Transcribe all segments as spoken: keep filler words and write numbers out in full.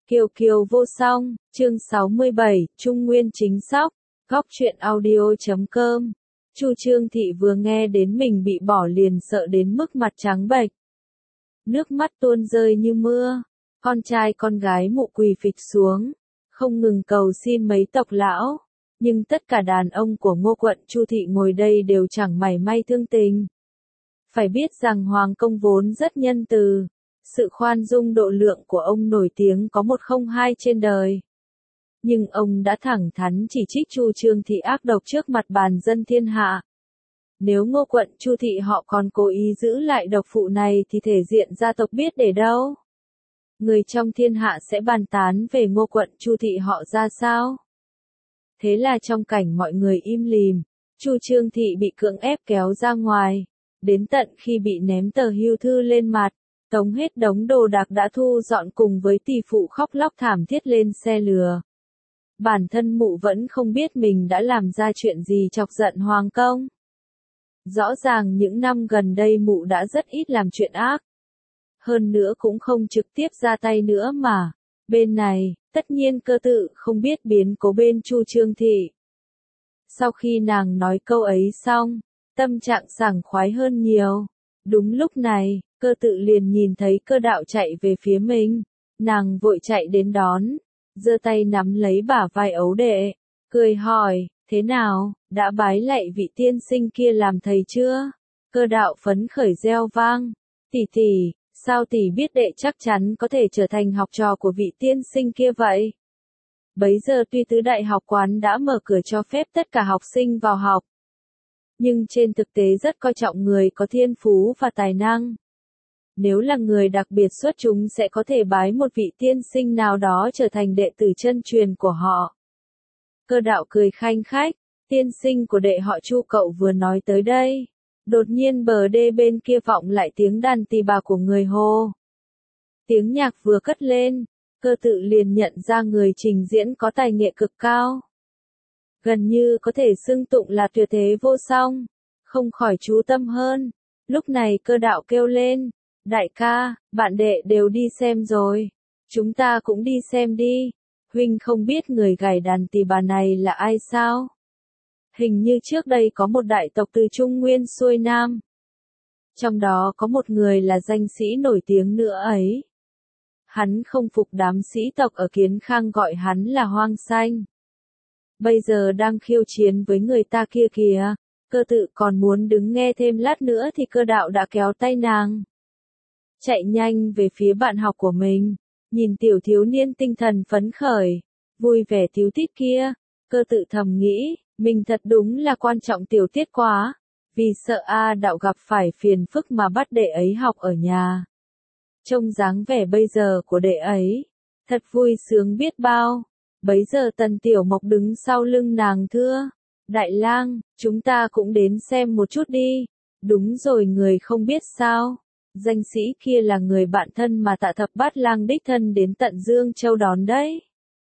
Kiều Kiều vô song, chương sáu mươi bảy, Trung Nguyên chính sóc, góc truyện audio chấm com. Chu Trương Thị vừa nghe đến mình bị bỏ liền sợ đến mức mặt trắng bệch. Nước mắt tuôn rơi như mưa, con trai con gái mụ quỳ phịch xuống, không ngừng cầu xin mấy tộc lão, nhưng tất cả đàn ông của Ngô quận Chu Thị ngồi đây đều chẳng mảy may thương tình. Phải biết rằng Hoàng công vốn rất nhân từ. Sự khoan dung độ lượng của ông nổi tiếng có một không hai trên đời. Nhưng ông đã thẳng thắn chỉ trích Chu Trương Thị ác độc trước mặt bàn dân thiên hạ. Nếu Ngô quận Chu Thị họ còn cố ý giữ lại độc phụ này thì thể diện gia tộc biết để đâu. Người trong thiên hạ sẽ bàn tán về Ngô quận Chu Thị họ ra sao? Thế là trong cảnh mọi người im lìm, Chu Trương Thị bị cưỡng ép kéo ra ngoài, đến tận khi bị ném tờ hưu thư lên mặt. Tống hết đống đồ đạc đã thu dọn cùng với tỷ phụ khóc lóc thảm thiết lên xe lừa. Bản thân mụ vẫn không biết mình đã làm ra chuyện gì chọc giận Hoàng công. Rõ ràng những năm gần đây mụ đã rất ít làm chuyện ác. Hơn nữa cũng không trực tiếp ra tay nữa mà. Bên này, tất nhiên Cơ Tự không biết biến cố bên Chu Trương Thị. Sau khi nàng nói câu ấy xong, tâm trạng sảng khoái hơn nhiều. Đúng lúc này, Cơ Tự liền nhìn thấy Cơ Đạo chạy về phía mình, nàng vội chạy đến đón, giơ tay nắm lấy bả vai ấu đệ, cười hỏi, thế nào, đã bái lạy vị tiên sinh kia làm thầy chưa? Cơ Đạo phấn khởi reo vang, tỷ tỷ, sao tỷ biết đệ chắc chắn có thể trở thành học trò của vị tiên sinh kia vậy? Bấy giờ tuy tứ đại học quán đã mở cửa cho phép tất cả học sinh vào học, nhưng trên thực tế rất coi trọng người có thiên phú và tài năng. Nếu là người đặc biệt xuất chúng sẽ có thể bái một vị tiên sinh nào đó trở thành đệ tử chân truyền của họ. Cơ Đạo cười khanh khách, tiên sinh của đệ họ Chu cậu vừa nói tới đây. Đột nhiên bờ đê bên kia vọng lại tiếng đàn tỳ bà của người Hồ. Tiếng nhạc vừa cất lên, Cơ Tự liền nhận ra người trình diễn có tài nghệ cực cao. Gần như có thể xưng tụng là tuyệt thế vô song, không khỏi chú tâm hơn. Lúc này Cơ Đạo kêu lên, đại ca, bạn đệ đều đi xem rồi, chúng ta cũng đi xem đi, huynh không biết người gảy đàn tỳ bà này là ai sao? Hình như trước đây có một đại tộc từ Trung Nguyên xuôi Nam. Trong đó có một người là danh sĩ nổi tiếng nữa ấy. Hắn không phục đám sĩ tộc ở Kiến Khang gọi hắn là Hoang Xanh. Bây giờ đang khiêu chiến với người ta kia kìa. Cơ Tự còn muốn đứng nghe thêm lát nữa thì Cơ Đạo đã kéo tay nàng. Chạy nhanh về phía bạn học của mình, nhìn tiểu thiếu niên tinh thần phấn khởi, vui vẻ tíu tít kia. Cơ Tự thầm nghĩ, mình thật đúng là quan trọng tiểu tiết quá, vì sợ A Đạo gặp phải phiền phức mà bắt đệ ấy học ở nhà. Trông dáng vẻ bây giờ của đệ ấy, thật vui sướng biết bao. Bấy giờ Tần Tiểu Mộc đứng sau lưng nàng thưa, đại lang, chúng ta cũng đến xem một chút đi. Đúng rồi, người không biết sao, danh sĩ kia là người bạn thân mà Tạ Thập Bát Lang đích thân đến tận Dương Châu đón đấy.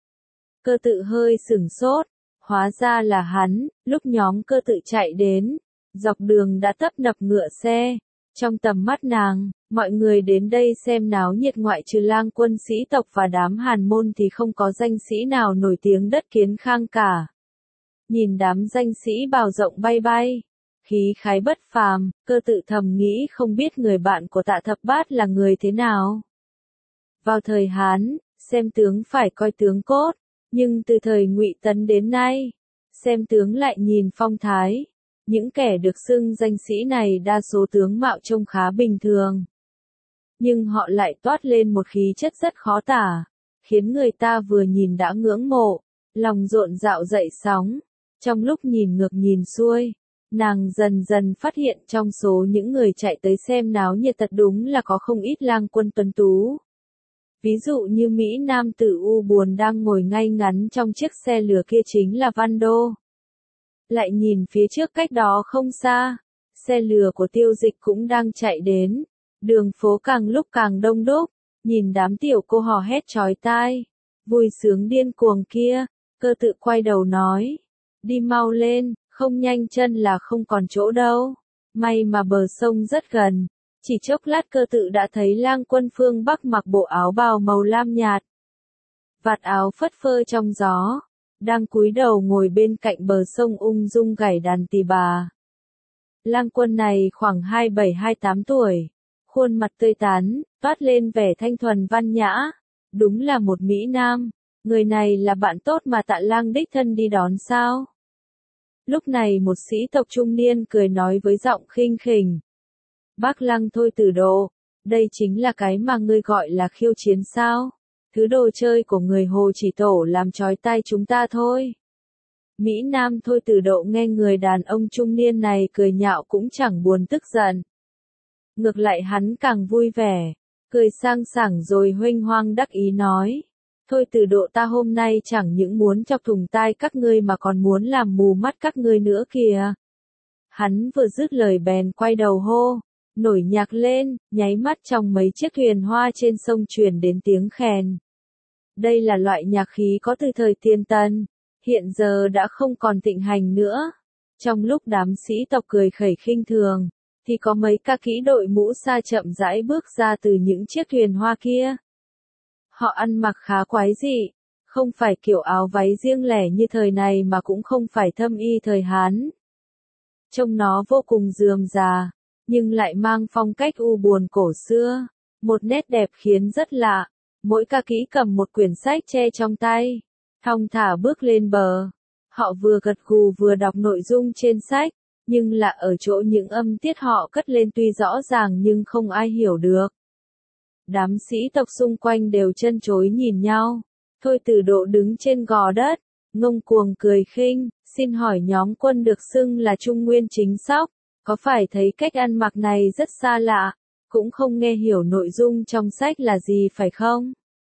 Cơ Tự hơi sửng sốt, hóa ra là hắn. Lúc nhóm Cơ Tự chạy đến, dọc đường đã tấp nập ngựa xe. Trong tầm mắt nàng, mọi người đến đây xem náo nhiệt ngoại trừ lang quân sĩ tộc và đám Hàn môn thì không có danh sĩ nào nổi tiếng đất Kiến Khang cả. Nhìn đám danh sĩ bào rộng bay bay, khí khái bất phàm, Cơ Tự thầm nghĩ không biết người bạn của Tạ Thập Bát là người thế nào. Vào thời Hán, xem tướng phải coi tướng cốt, nhưng từ thời Ngụy Tấn đến nay, xem tướng lại nhìn phong thái. Những kẻ được xưng danh sĩ này đa số tướng mạo trông khá bình thường. Nhưng họ lại toát lên một khí chất rất khó tả, khiến người ta vừa nhìn đã ngưỡng mộ, lòng rộn rạo dậy sóng. Trong lúc nhìn ngược nhìn xuôi, nàng dần dần phát hiện trong số những người chạy tới xem náo nhiệt thật đúng là có không ít lang quân tuấn tú. Ví dụ như Mỹ Nam tử u buồn đang ngồi ngay ngắn trong chiếc xe lửa kia chính là Văn Đô. Lại nhìn phía trước cách đó không xa, xe lửa của Tiêu Dịch cũng đang chạy đến, đường phố càng lúc càng đông đúc, nhìn đám tiểu cô hò hét chói tai, vui sướng điên cuồng kia, Cơ Tự quay đầu nói, đi mau lên, không nhanh chân là không còn chỗ đâu. May mà bờ sông rất gần, chỉ chốc lát Cơ Tự đã thấy lang quân phương Bắc mặc bộ áo bào màu lam nhạt. vạt áo phất phơ trong gió, đang cúi đầu ngồi bên cạnh bờ sông ung dung gảy đàn tỳ bà. Lang Quân này khoảng hai mươi bảy hai mươi tám tuổi, khuôn mặt tươi tắn, toát lên vẻ thanh thuần văn nhã, đúng là một mỹ nam. Người này là bạn tốt mà Tạ Lang đích thân đi đón sao? Lúc này một sĩ tộc trung niên cười nói với giọng khinh khỉnh. Bác Lăng Thôi Tử Độ, đây chính là cái mà ngươi gọi là khiêu chiến sao? Thứ đồ chơi của người Hồ Chỉ Tổ làm chói tai chúng ta thôi. Mỹ Nam Thôi Tử Độ nghe người đàn ông trung niên này cười nhạo cũng chẳng buồn tức giận. Ngược lại hắn càng vui vẻ, cười sang sảng rồi huênh hoang đắc ý nói. Thôi Tử Độ, ta hôm nay chẳng những muốn chọc thủng tai các ngươi mà còn muốn làm mù mắt các ngươi nữa kìa. Hắn vừa dứt lời bèn quay đầu hô, nổi nhạc lên, nháy mắt trong mấy chiếc thuyền hoa trên sông truyền đến tiếng khèn. Đây là loại nhạc khí có từ thời Tiền Tần, hiện giờ đã không còn thịnh hành nữa. Trong lúc đám sĩ tộc cười khẩy khinh thường, thì có mấy ca kỹ đội mũ sa chậm rãi bước ra từ những chiếc thuyền hoa kia. Họ ăn mặc khá quái dị, không phải kiểu áo váy riêng lẻ như thời này mà cũng không phải thâm y thời Hán. Trông nó vô cùng rườm rà, nhưng lại mang phong cách u buồn cổ xưa, một nét đẹp khiến rất lạ. Mỗi ca kỹ cầm một quyển sách che trong tay, thong thả bước lên bờ. Họ vừa gật gù vừa đọc nội dung trên sách, nhưng là ở chỗ những âm tiết họ cất lên tuy rõ ràng nhưng không ai hiểu được. Đám sĩ tộc xung quanh đều chân chối nhìn nhau. Thôi Tử Độ đứng trên gò đất, ngông cuồng cười khinh, xin hỏi nhóm quân được xưng là Trung Nguyên Chính Sóc, có phải thấy cách ăn mặc này rất xa lạ, cũng không nghe hiểu nội dung trong sách là gì phải không?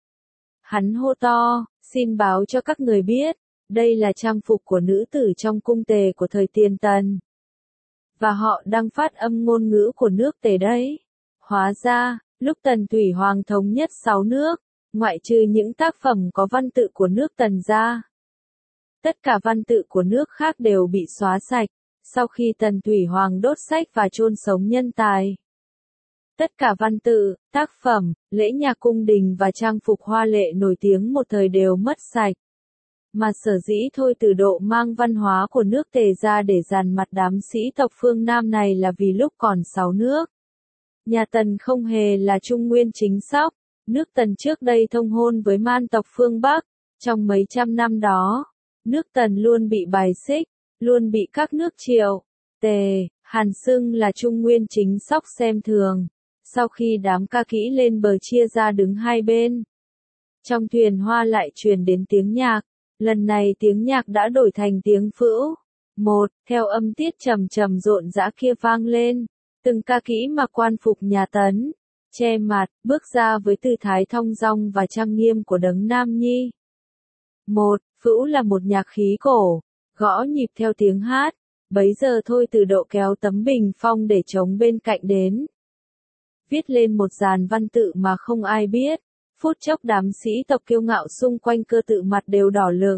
Hắn hô to, xin báo cho các người biết, đây là trang phục của nữ tử trong cung Tề của thời Tiền Tần. Và họ đang phát âm ngôn ngữ của nước Tề đấy. Hóa ra, lúc Tần Thủy Hoàng thống nhất sáu nước, ngoại trừ những tác phẩm có văn tự của nước Tần ra, tất cả văn tự của nước khác đều bị xóa sạch, sau khi Tần Thủy Hoàng đốt sách và chôn sống nhân tài. Tất cả văn tự, tác phẩm, lễ nhạc cung đình và trang phục hoa lệ nổi tiếng một thời đều mất sạch. Mà sở dĩ Thôi Tử Độ mang văn hóa của nước Tề ra để dàn mặt đám sĩ tộc phương Nam này là vì lúc còn sáu nước, nhà Tần không hề là Trung Nguyên Chính Sóc, nước Tần trước đây thông hôn với man tộc phương Bắc. Trong mấy trăm năm đó, nước Tần luôn bị bài xích, luôn bị các nước Triệu, Tề, Hàn xưng là Trung Nguyên Chính Sóc xem thường. Sau khi đám ca kỹ lên bờ chia ra đứng hai bên, trong thuyền hoa lại truyền đến tiếng nhạc. Lần này tiếng nhạc đã đổi thành tiếng phữu. Một, theo âm tiết trầm trầm rộn rã kia vang lên, từng ca kỹ mặc quan phục nhà Tấn, che mặt, bước ra với tư thái thong dong và trang nghiêm của đấng nam nhi. Một, phữu là một nhạc khí cổ, gõ nhịp theo tiếng hát. Bấy giờ Thôi Tử Độ kéo tấm bình phong để trống bên cạnh đến, viết lên một dàn văn tự mà không ai biết. Phút chốc đám sĩ tộc kiêu ngạo xung quanh cơ tự mặt đều đỏ lựng.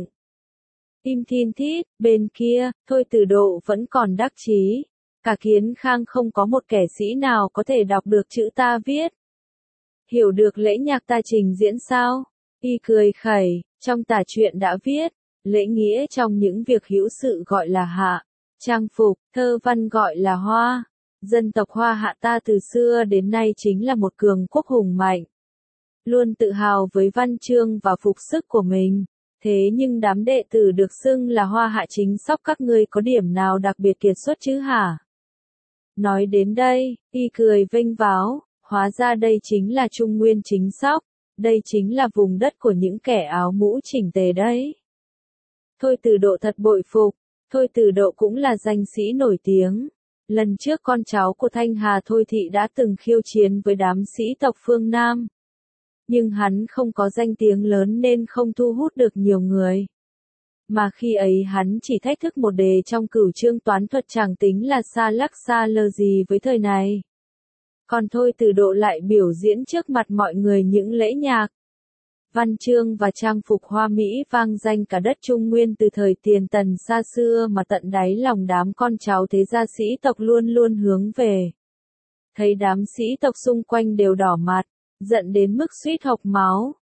Im thiên thít, bên kia, Thôi Tử Độ vẫn còn đắc chí. Cả Kiến Khang không có một kẻ sĩ nào có thể đọc được chữ ta viết. Hiểu được lễ nhạc ta trình diễn sao? Y cười khẩy, trong tả truyện đã viết, lễ nghĩa trong những việc hữu sự gọi là hạ, trang phục, thơ văn gọi là hoa. Dân tộc Hoa Hạ ta từ xưa đến nay chính là một cường quốc hùng mạnh, luôn tự hào với văn chương và phục sức của mình. Thế nhưng đám đệ tử được xưng là Hoa Hạ Chính Sóc các ngươi có điểm nào đặc biệt kiệt xuất chứ hả? Nói đến đây, y cười vênh váo, hóa ra đây chính là Trung Nguyên Chính Sóc, đây chính là vùng đất của những kẻ áo mũ chỉnh tề đấy. Thôi Tử Độ thật bội phục, Thôi Tử Độ cũng là danh sĩ nổi tiếng. Lần trước con cháu của Thanh Hà Thôi Thị đã từng khiêu chiến với đám sĩ tộc phương Nam. Nhưng hắn không có danh tiếng lớn nên không thu hút được nhiều người. Mà khi ấy hắn chỉ thách thức một đề trong cửu chương toán thuật chẳng tính là xa lắc xa lơ gì với thời này. Còn Thôi Tử Độ lại biểu diễn trước mặt mọi người những lễ nhạc, văn chương và trang phục hoa mỹ vang danh cả đất Trung Nguyên từ thời Tiền Tần xa xưa mà tận đáy lòng đám con cháu thế gia sĩ tộc luôn luôn hướng về. Thấy đám sĩ tộc xung quanh đều đỏ mặt, giận đến mức suýt hộc máu,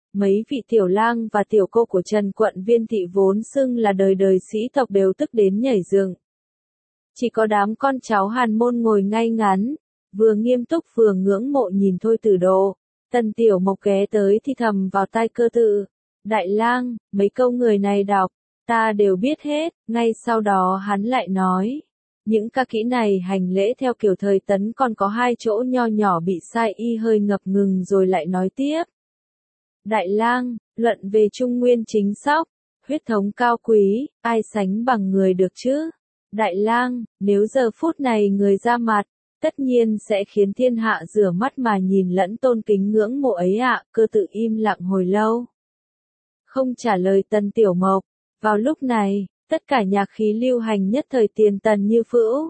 Mấy vị tiểu lang và tiểu cô của Trần quận Viên thị vốn xưng là đời đời sĩ tộc đều tức đến nhảy dựng. Chỉ có đám con cháu Hàn môn ngồi ngay ngắn, vừa nghiêm túc vừa ngưỡng mộ nhìn Thôi Tử Độ. Tần Tiểu Mộc ghé tới thì thầm vào tai Cơ Tự. Đại lang, mấy câu người này đọc, ta đều biết hết. Ngay sau đó hắn lại nói. Những ca kỹ này hành lễ theo kiểu thời Tấn còn có hai chỗ nho nhỏ bị sai y hơi ngập ngừng rồi lại nói tiếp. Đại lang, luận về trung nguyên chính sóc, huyết thống cao quý, ai sánh bằng người được chứ? Đại lang, nếu giờ phút này người ra mặt, tất nhiên sẽ khiến thiên hạ rửa mắt mà nhìn lẫn tôn kính ngưỡng mộ ấy ạ. Cơ Tự im lặng hồi lâu, không trả lời Tần Tiểu Mộc. Vào lúc này, tất cả nhạc khí lưu hành nhất thời tiền tần như phễu.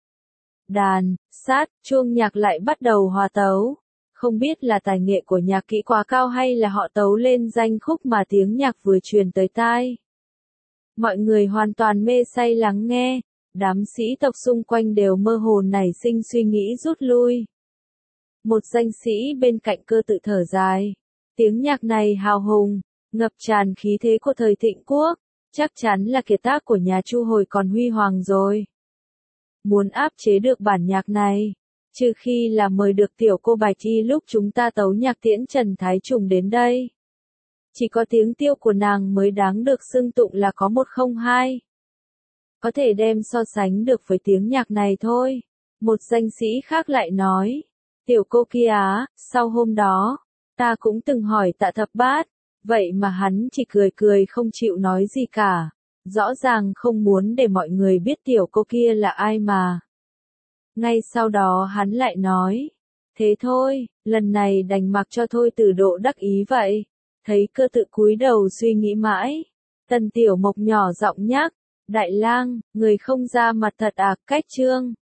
Đàn, sát, chuông nhạc lại bắt đầu hòa tấu. Không biết là tài nghệ của nhạc kỹ quá cao hay là họ tấu lên danh khúc mà tiếng nhạc vừa truyền tới tai. Mọi người hoàn toàn mê say lắng nghe, đám sĩ tộc xung quanh đều mơ hồ nảy sinh suy nghĩ rút lui. Một danh sĩ bên cạnh Cơ Tự thở dài. Tiếng nhạc này hào hùng, ngập tràn khí thế của thời Thịnh Quốc, chắc chắn là kiệt tác của nhà Chu hồi còn huy hoàng rồi. Muốn áp chế được bản nhạc này, trừ khi là mời được tiểu cô Bạch Y lúc chúng ta tấu nhạc tiễn Trần Thái Trùng đến đây. Chỉ có tiếng tiêu của nàng mới đáng được xưng tụng là có một không hai. Có thể đem so sánh được với tiếng nhạc này thôi. Một danh sĩ khác lại nói. Tiểu cô kia á, sau hôm đó, ta cũng từng hỏi Tạ Thập Bát, vậy mà hắn chỉ cười cười không chịu nói gì cả. Rõ ràng không muốn để mọi người biết tiểu cô kia là ai mà. Ngay sau đó hắn lại nói. Thế thôi, lần này đành mặc cho Thôi Tử Độ đắc ý vậy. Thấy Cơ Tự cúi đầu suy nghĩ mãi. Tần Tiểu Mộc nhỏ giọng nhắc. Đại lang, người không ra mặt thật à, cách trương.